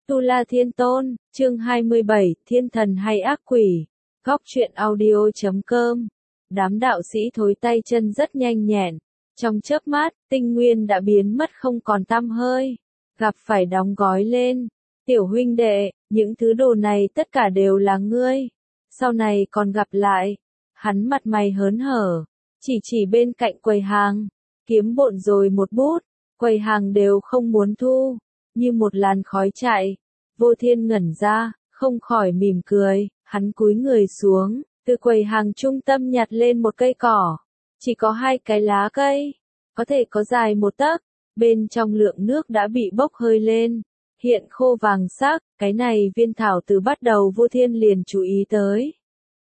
Tu La Thiên Tôn, chương 27, Thiên Thần hay Ác Quỷ. Góc truyện audio.com. Đám đạo sĩ thối tay chân rất nhanh nhẹn. Trong chớp mắt, tinh nguyên đã biến mất không còn tăm hơi. Gặp phải đóng gói lên. Tiểu huynh đệ, những thứ đồ này tất cả đều là ngươi. Sau này còn gặp lại. Hắn mặt mày hớn hở. Chỉ bên cạnh quầy hàng. Kiếm bộn rồi một bút. Quầy hàng đều không muốn thu. Như một làn khói chạy. Vô Thiên ngẩn ra, không khỏi mỉm cười, hắn cúi người xuống, từ quầy hàng trung tâm nhặt lên một cây cỏ. Chỉ có 2 cái lá cây, có thể có dài 1 tấc, bên trong lượng nước đã bị bốc hơi lên, hiện khô vàng sắc, cái này viên thảo từ bắt đầu Vô Thiên liền chú ý tới.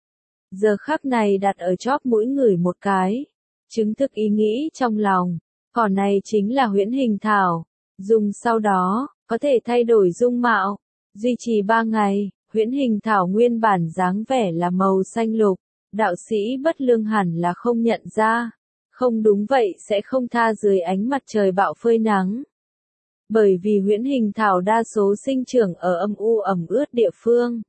Giờ khắc này đặt ở chóp mũi ngửi một cái, chứng thực ý nghĩ trong lòng, cỏ này chính là huyễn hình thảo, dùng sau đó, có thể thay đổi dung mạo, duy trì 3 ngày, huyễn hình thảo nguyên bản dáng vẻ là màu xanh lục, đạo sĩ bất lương hẳn là không nhận ra, không đúng vậy sẽ không tha dưới ánh mặt trời bạo phơi nắng. Bởi vì huyễn hình thảo đa số sinh trưởng ở âm u ẩm ướt địa phương.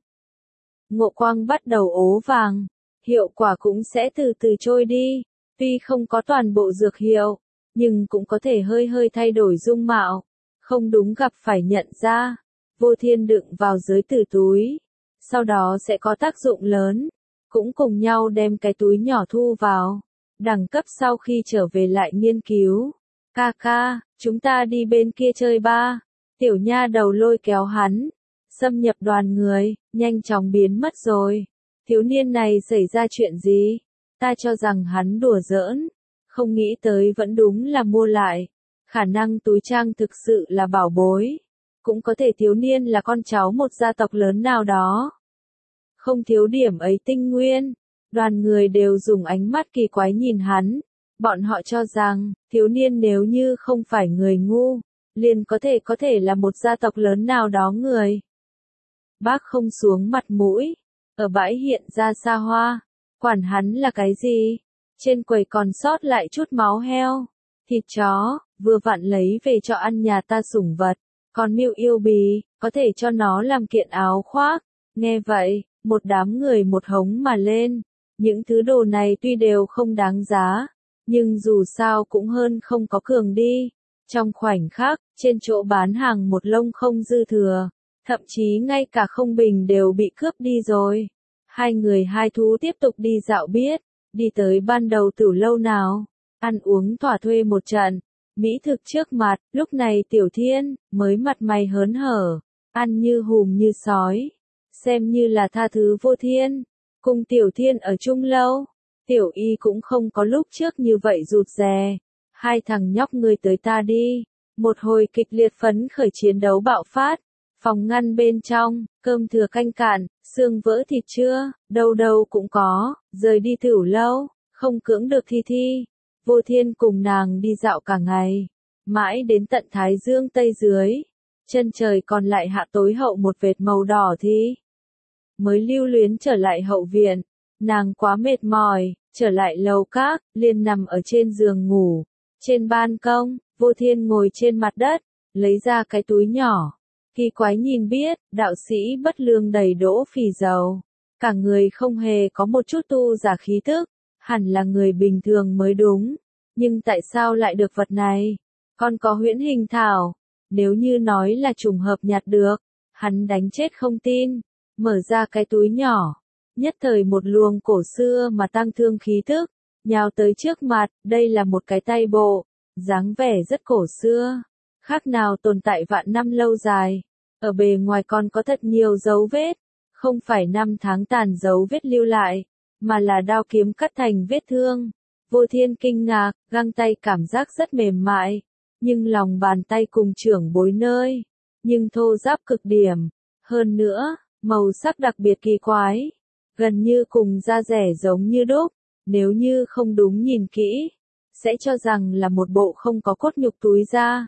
Ngộ quang bắt đầu ố vàng, hiệu quả cũng sẽ từ từ trôi đi, tuy không có toàn bộ dược hiệu, nhưng cũng có thể hơi thay đổi dung mạo, không đúng gặp phải nhận ra. Vô Thiên đựng vào dưới tử túi, sau đó sẽ có tác dụng lớn, cũng cùng nhau đem cái túi nhỏ thu vào, đẳng cấp sau khi trở về lại nghiên cứu. Ca, chúng ta đi bên kia chơi ba, tiểu nha đầu lôi kéo hắn, xâm nhập đoàn người, nhanh chóng biến mất rồi. Thiếu niên này xảy ra chuyện gì? Ta cho rằng hắn đùa giỡn, không nghĩ tới vẫn đúng là mua lại, khả năng túi trang thực sự là bảo bối. Cũng có thể thiếu niên là con cháu một gia tộc lớn nào đó. Không thiếu điểm ấy tinh nguyên, đoàn người đều dùng ánh mắt kỳ quái nhìn hắn. Bọn họ cho rằng, thiếu niên nếu như không phải người ngu, liền có thể là một gia tộc lớn nào đó người. Bác không xuống mặt mũi, ở bãi hiện ra xa hoa, quản hắn là cái gì? Trên quầy còn sót lại chút máu heo, thịt chó, vừa vặn lấy về cho ăn nhà ta sủng vật. Còn miêu yêu bì, có thể cho nó làm kiện áo khoác. Nghe vậy, một đám người một hống mà lên. Những thứ đồ này tuy đều không đáng giá, nhưng dù sao cũng hơn không có cường đi. Trong khoảnh khắc, trên chỗ bán hàng một lông không dư thừa, thậm chí ngay cả không bình đều bị cướp đi rồi. Hai người hai thú tiếp tục đi dạo biết, đi tới ban đầu tửu lâu nào, ăn uống thỏa thuê một trận. Mỹ thực trước mặt, lúc này Tiểu Thiên, mới mặt mày hớn hở, ăn như hùm như sói, xem như là tha thứ Vô Thiên, cùng Tiểu Thiên ở chung lâu, Tiểu Y cũng không có lúc trước như vậy rụt rè, 2 thằng nhóc ngươi tới ta đi, một hồi kịch liệt phấn khởi chiến đấu bạo phát, phòng ngăn bên trong, cơm thừa canh cạn, xương vỡ thịt chưa, đâu cũng có, rời đi tửu lâu, không cưỡng được Thi. Vô Thiên cùng nàng đi dạo cả ngày, mãi đến tận Thái Dương Tây dưới, chân trời còn lại hạ tối hậu một vệt màu đỏ thì mới lưu luyến trở lại hậu viện. Nàng quá mệt mỏi, trở lại lầu các, liền nằm ở trên giường ngủ. Trên ban công, Vô Thiên ngồi trên mặt đất, lấy ra cái túi nhỏ, kỳ quái nhìn biết, đạo sĩ bất lương đầy đỗ phì dầu, cả người không hề có một chút tu giả khí tức. Hẳn là người bình thường mới đúng, nhưng tại sao lại được vật này? Còn có huyễn hình thảo, nếu như nói là trùng hợp nhặt được, hắn đánh chết không tin. Mở ra cái túi nhỏ, nhất thời một luồng cổ xưa mà tăng thương khí tức, nhào tới trước mặt, đây là một cái tay bộ, dáng vẻ rất cổ xưa, khác nào tồn tại vạn năm lâu dài, ở bề ngoài còn có thật nhiều dấu vết, không phải năm tháng tàn dấu vết lưu lại, mà là đao kiếm cắt thành vết thương. Vô Thiên kinh ngạc, găng tay cảm giác rất mềm mại, nhưng lòng bàn tay cùng trưởng bối nơi, nhưng thô ráp cực điểm. Hơn nữa, màu sắc đặc biệt kỳ quái, gần như cùng da rẻ giống như đúc, nếu như không đúng nhìn kỹ, sẽ cho rằng là một bộ không có cốt nhục túi da,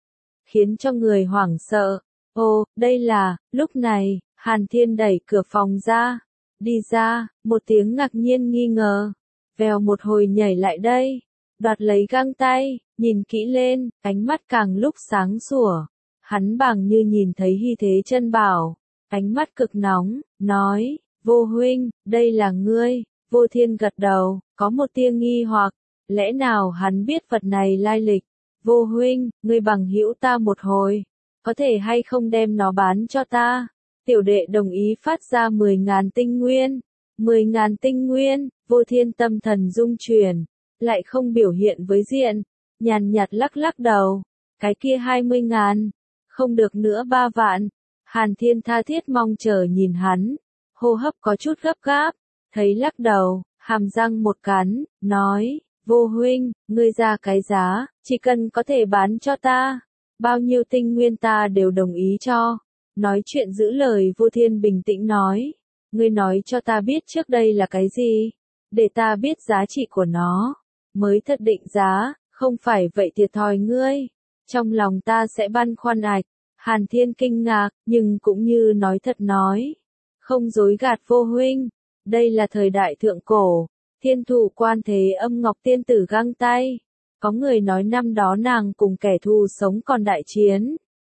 khiến cho người hoảng sợ. Ồ, đây là, lúc này, Hàn Thiên đẩy cửa phòng ra. Đi ra, một tiếng ngạc nhiên nghi ngờ, vèo một hồi nhảy lại đây, đoạt lấy găng tay, nhìn kỹ lên, ánh mắt càng lúc sáng sủa. Hắn bàng như nhìn thấy Hy Thế Chân Bảo, ánh mắt cực nóng, nói, Vô huynh, đây là ngươi. Vô Thiên gật đầu, có một tia nghi hoặc, lẽ nào hắn biết vật này lai lịch. Vô huynh, ngươi bằng hữu ta một hồi, có thể hay không đem nó bán cho ta? Tiểu đệ đồng ý phát ra 10.000 tinh nguyên. 10.000 tinh nguyên, Vô Thiên tâm thần rung chuyển, lại không biểu hiện với diện, nhàn nhạt lắc lắc đầu, cái kia 20.000, không được nữa 3 vạn. Hàn Thiên tha thiết mong chờ nhìn hắn, hô hấp có chút gấp gáp, thấy lắc đầu, hàm răng một cắn, nói, Vô huynh, ngươi ra cái giá, chỉ cần có thể bán cho ta, bao nhiêu tinh nguyên ta đều đồng ý cho. Nói chuyện giữ lời, Vô Thiên bình tĩnh nói, ngươi nói cho ta biết trước đây là cái gì, để ta biết giá trị của nó, mới thật định giá, không phải vậy thiệt thòi ngươi. Trong lòng ta sẽ băn khoăn ạch. Hàn Thiên kinh ngạc, nhưng cũng như nói thật nói, không dối gạt Vô huynh, đây là thời đại thượng cổ, Thiên Thủ Quan Thế Âm Ngọc Tiên Tử găng tay, có người nói năm đó nàng cùng kẻ thù sống còn đại chiến.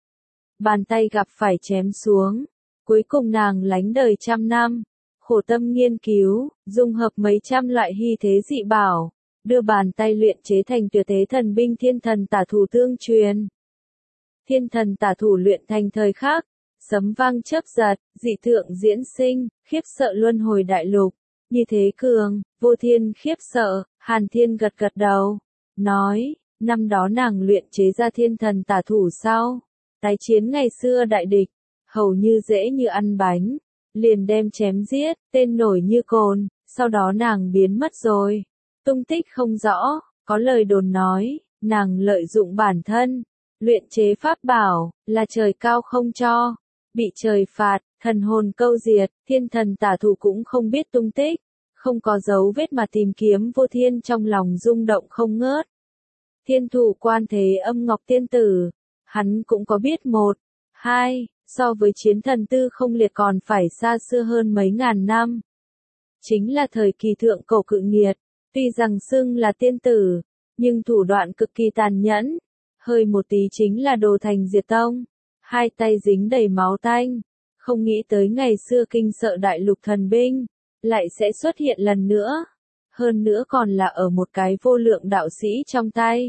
Bàn tay gặp phải chém xuống, cuối cùng nàng lánh đời 100 năm, khổ tâm nghiên cứu, dung hợp mấy trăm loại hy thế dị bảo, đưa bàn tay luyện chế thành tuyệt thế thần binh Thiên Thần Tả Thủ tương truyền. Thiên Thần Tả Thủ luyện thành thời khắc, sấm vang chớp giật, dị tượng diễn sinh, khiếp sợ luân hồi đại lục. Như thế cường, Vô Thiên khiếp sợ, Hàn Thiên gật gật đầu, nói, năm đó nàng luyện chế ra Thiên Thần Tả Thủ sau, tái chiến ngày xưa đại địch, hầu như dễ như ăn bánh, liền đem chém giết, tên nổi như cồn, sau đó nàng biến mất rồi, tung tích không rõ, có lời đồn nói, nàng lợi dụng bản thân, luyện chế pháp bảo, là trời cao không cho, bị trời phạt, thần hồn câu diệt, Thiên Thần Tả Thủ cũng không biết tung tích, không có dấu vết mà tìm kiếm. Vô Thiên trong lòng rung động không ngớt. Thiên Thủ Quan Thế Âm Ngọc Tiên Tử, hắn cũng có biết một, hai, so với chiến thần tư không liệt còn phải xa xưa hơn mấy ngàn năm. Chính là thời kỳ thượng cổ cự nghiệt, tuy rằng xưng là tiên tử, nhưng thủ đoạn cực kỳ tàn nhẫn, hơi một tí chính là đồ thành diệt tông, hai tay dính đầy máu tanh, không nghĩ tới ngày xưa kinh sợ đại lục thần binh, lại sẽ xuất hiện lần nữa, hơn nữa còn là ở một cái vô lượng đạo sĩ trong tay.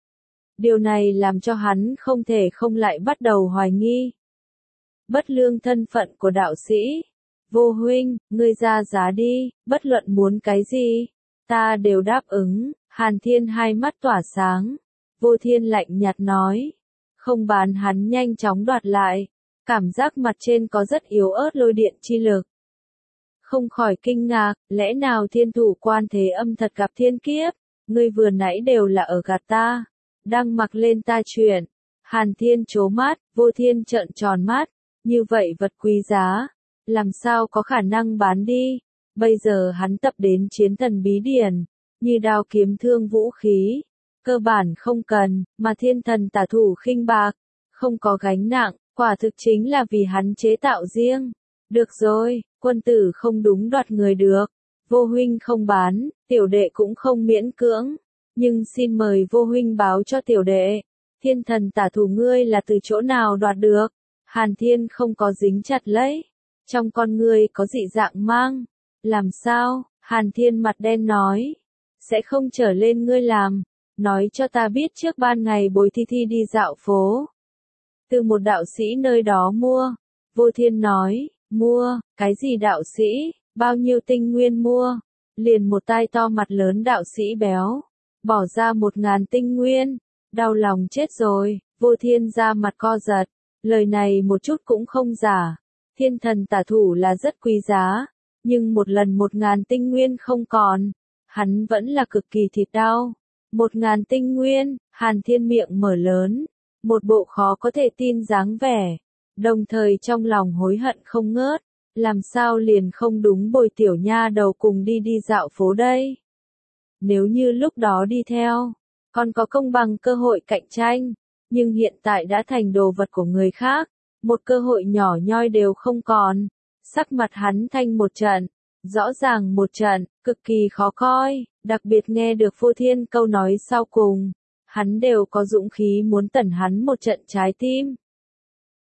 Điều này làm cho hắn không thể không lại bắt đầu hoài nghi. Bất lương thân phận của đạo sĩ. Vô huynh, ngươi ra giá đi, bất luận muốn cái gì, ta đều đáp ứng. Hàn Thiên hai mắt tỏa sáng. Vô Thiên lạnh nhạt nói. Không bán hắn nhanh chóng đoạt lại. Cảm giác mặt trên có rất yếu ớt lôi điện chi lực. Không khỏi kinh ngạc, lẽ nào Thiên Thủ Quan Thế Âm thật gặp thiên kiếp, ngươi vừa nãy đều là ở gạt ta, đang mặc lên ta chuyện. Hàn Thiên trố mắt, Vô Thiên trợn tròn mắt, như vậy vật quý giá, làm sao có khả năng bán đi, bây giờ hắn tập đến chiến thần bí điển, như đao kiếm thương vũ khí, cơ bản không cần, mà Thiên Thần Tả Thủ khinh bạc, không có gánh nặng, quả thực chính là vì hắn chế tạo riêng. Được rồi, quân tử không đúng đoạt người được, Vô huynh không bán, tiểu đệ cũng không miễn cưỡng, nhưng xin mời Vô huynh báo cho tiểu đệ, Thiên Thần Tả Thủ ngươi là từ chỗ nào đoạt được? Hàn Thiên không có dính chặt lấy, trong con ngươi có dị dạng mang, làm sao? Hàn Thiên mặt đen nói, sẽ không trở lên ngươi làm, nói cho ta biết trước ban ngày Bồi Thi Thi đi dạo phố, từ một đạo sĩ nơi đó mua. Vô Thiên nói, mua, cái gì đạo sĩ, bao nhiêu tinh nguyên mua, liền một tai to mặt lớn đạo sĩ béo, bỏ ra 1.000 tinh nguyên, đau lòng chết rồi. Vô Thiên ra mặt co giật, lời này một chút cũng không giả, Thiên Thần Tả Thủ là rất quý giá, nhưng một lần 1.000 tinh nguyên không còn, hắn vẫn là cực kỳ thịt đau. 1.000 tinh nguyên, Hàn Thiên miệng mở lớn, một bộ khó có thể tin dáng vẻ, đồng thời trong lòng hối hận không ngớt, làm sao liền không đúng Bồi tiểu nha đầu cùng đi dạo phố đây. Nếu như lúc đó đi theo, còn có công bằng cơ hội cạnh tranh, nhưng hiện tại đã thành đồ vật của người khác, một cơ hội nhỏ nhoi đều không còn. Sắc mặt hắn thanh một trận, rõ ràng một trận, cực kỳ khó coi, đặc biệt nghe được Vô Thiên câu nói sau cùng, hắn đều có dũng khí muốn tẩn hắn một trận trái tim.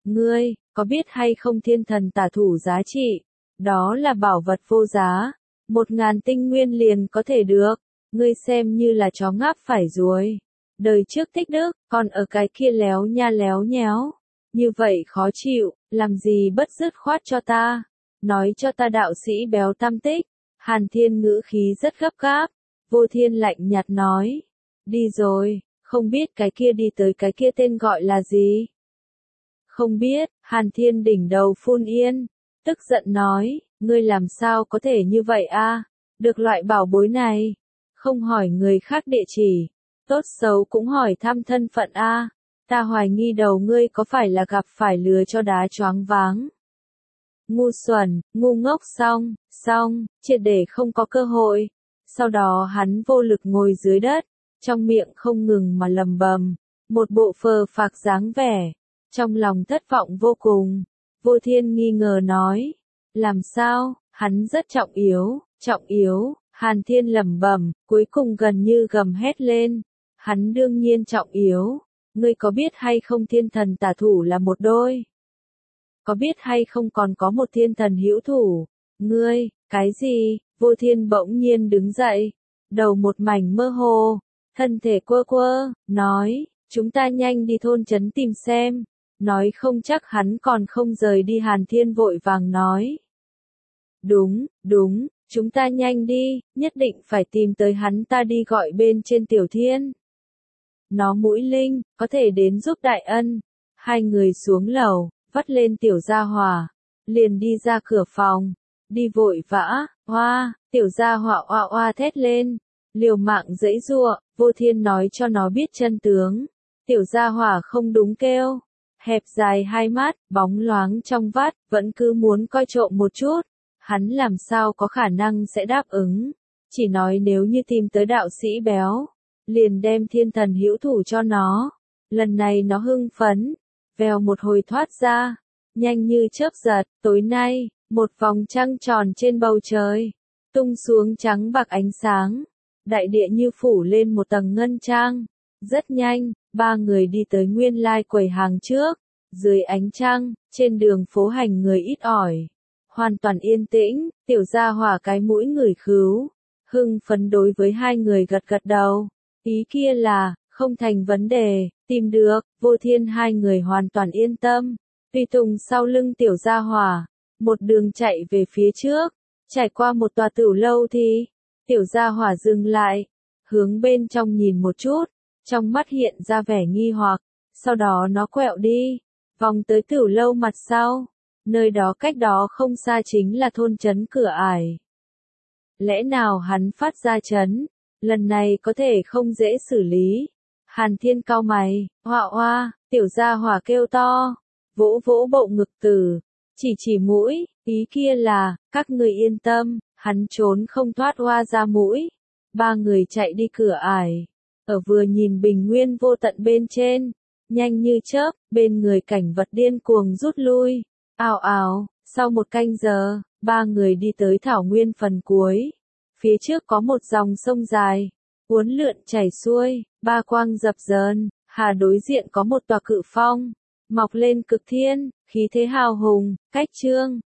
Ngươi, có biết hay không thiên thần tả thủ giá trị? Đó là bảo vật vô giá. 1.000 tinh nguyên liền có thể được. Ngươi xem như là chó ngáp phải ruồi. Đời trước tích đức, còn ở cái kia léo nha léo nhéo. Như vậy khó chịu, làm gì bất dứt khoát cho ta. Nói cho ta đạo sĩ béo tam tích. Hàn Thiên ngữ khí rất gấp gáp. Vô Thiên lạnh nhạt nói. Đi rồi, không biết cái kia đi tới cái kia tên gọi là gì? Không biết, Hàn Thiên đỉnh đầu phun yên. Tức giận nói, ngươi làm sao có thể như vậy a? Được loại bảo bối này. Không hỏi người khác địa chỉ. Tốt xấu cũng hỏi thăm thân phận a. Ta hoài nghi đầu ngươi có phải là gặp phải lừa cho đá choáng váng. Ngu xuẩn, ngu ngốc xong, triệt để không có cơ hội. Sau đó hắn vô lực ngồi dưới đất, trong miệng không ngừng mà lầm bầm, một bộ phờ phạc dáng vẻ, trong lòng thất vọng vô cùng. Vô Thiên nghi ngờ nói, làm sao, hắn rất trọng yếu, Hàn Thiên lẩm bẩm, cuối cùng gần như gầm hét lên, hắn đương nhiên trọng yếu, ngươi có biết hay không thiên thần tả thủ là một đôi? Có biết hay không còn có một thiên thần hữu thủ? Ngươi, cái gì? Vô Thiên bỗng nhiên đứng dậy, đầu một mảnh mơ hồ, thân thể quơ quơ, nói, chúng ta nhanh đi thôn trấn tìm xem, nói không chắc hắn còn không rời đi. Hàn Thiên vội vàng nói. Đúng, chúng ta nhanh đi, nhất định phải tìm tới hắn, ta đi gọi bên trên Tiểu Thiên. Nó mũi linh, có thể đến giúp đại ân. Hai người xuống lầu, vắt lên Tiểu Gia Hỏa, liền đi ra cửa phòng, đi vội vã, Tiểu Gia Hỏa oa oa thét lên, liều mạng giãy giụa. Vô Thiên nói cho nó biết chân tướng. Tiểu Gia Hỏa không đúng kêu, hẹp dài hai mắt, bóng loáng trong vắt, vẫn cứ muốn coi trộm một chút. Hắn làm sao có khả năng sẽ đáp ứng, chỉ nói nếu như tìm tới đạo sĩ béo, liền đem thiên thần hữu thủ cho nó. Lần này nó hưng phấn, vèo một hồi thoát ra, nhanh như chớp giật. Tối nay, một vòng trăng tròn trên bầu trời, tung xuống trắng bạc ánh sáng, đại địa như phủ lên một tầng ngân trang. Rất nhanh, ba người đi tới nguyên lai quầy hàng trước, dưới ánh trăng, trên đường phố hành người ít ỏi, hoàn toàn yên tĩnh. Tiểu Gia Hỏa cái mũi ngửi khứu, hưng phấn đối với hai người gật gật đầu, ý kia là, không thành vấn đề, tìm được. Vô Thiên hai người hoàn toàn yên tâm, tùy tùng sau lưng Tiểu Gia Hỏa, một đường chạy về phía trước, trải qua một tòa tửu lâu thì, Tiểu Gia Hỏa dừng lại, hướng bên trong nhìn một chút, trong mắt hiện ra vẻ nghi hoặc, sau đó nó quẹo đi, vòng tới tửu lâu mặt sau, nơi đó cách đó không xa chính là thôn trấn Cửa Ải. Lẽ nào hắn phát ra trấn, lần này có thể không dễ xử lý. Hàn Thiên cau mày, oa, Tiểu Gia Hỏa kêu to, vỗ vỗ bộ ngực tử, chỉ mũi, ý kia là, các người yên tâm, hắn trốn không thoát oa ra mũi. Ba người chạy đi Cửa Ải, ở vừa nhìn bình nguyên vô tận bên trên, nhanh như chớp, bên người cảnh vật điên cuồng rút lui. Ào, sau một canh giờ, ba người đi tới thảo nguyên phần cuối. Phía trước có một dòng sông dài, uốn lượn chảy xuôi, ba quang dập dờn, hà đối diện có một tòa cự phong, mọc lên cực thiên, khí thế hào hùng, cách trương,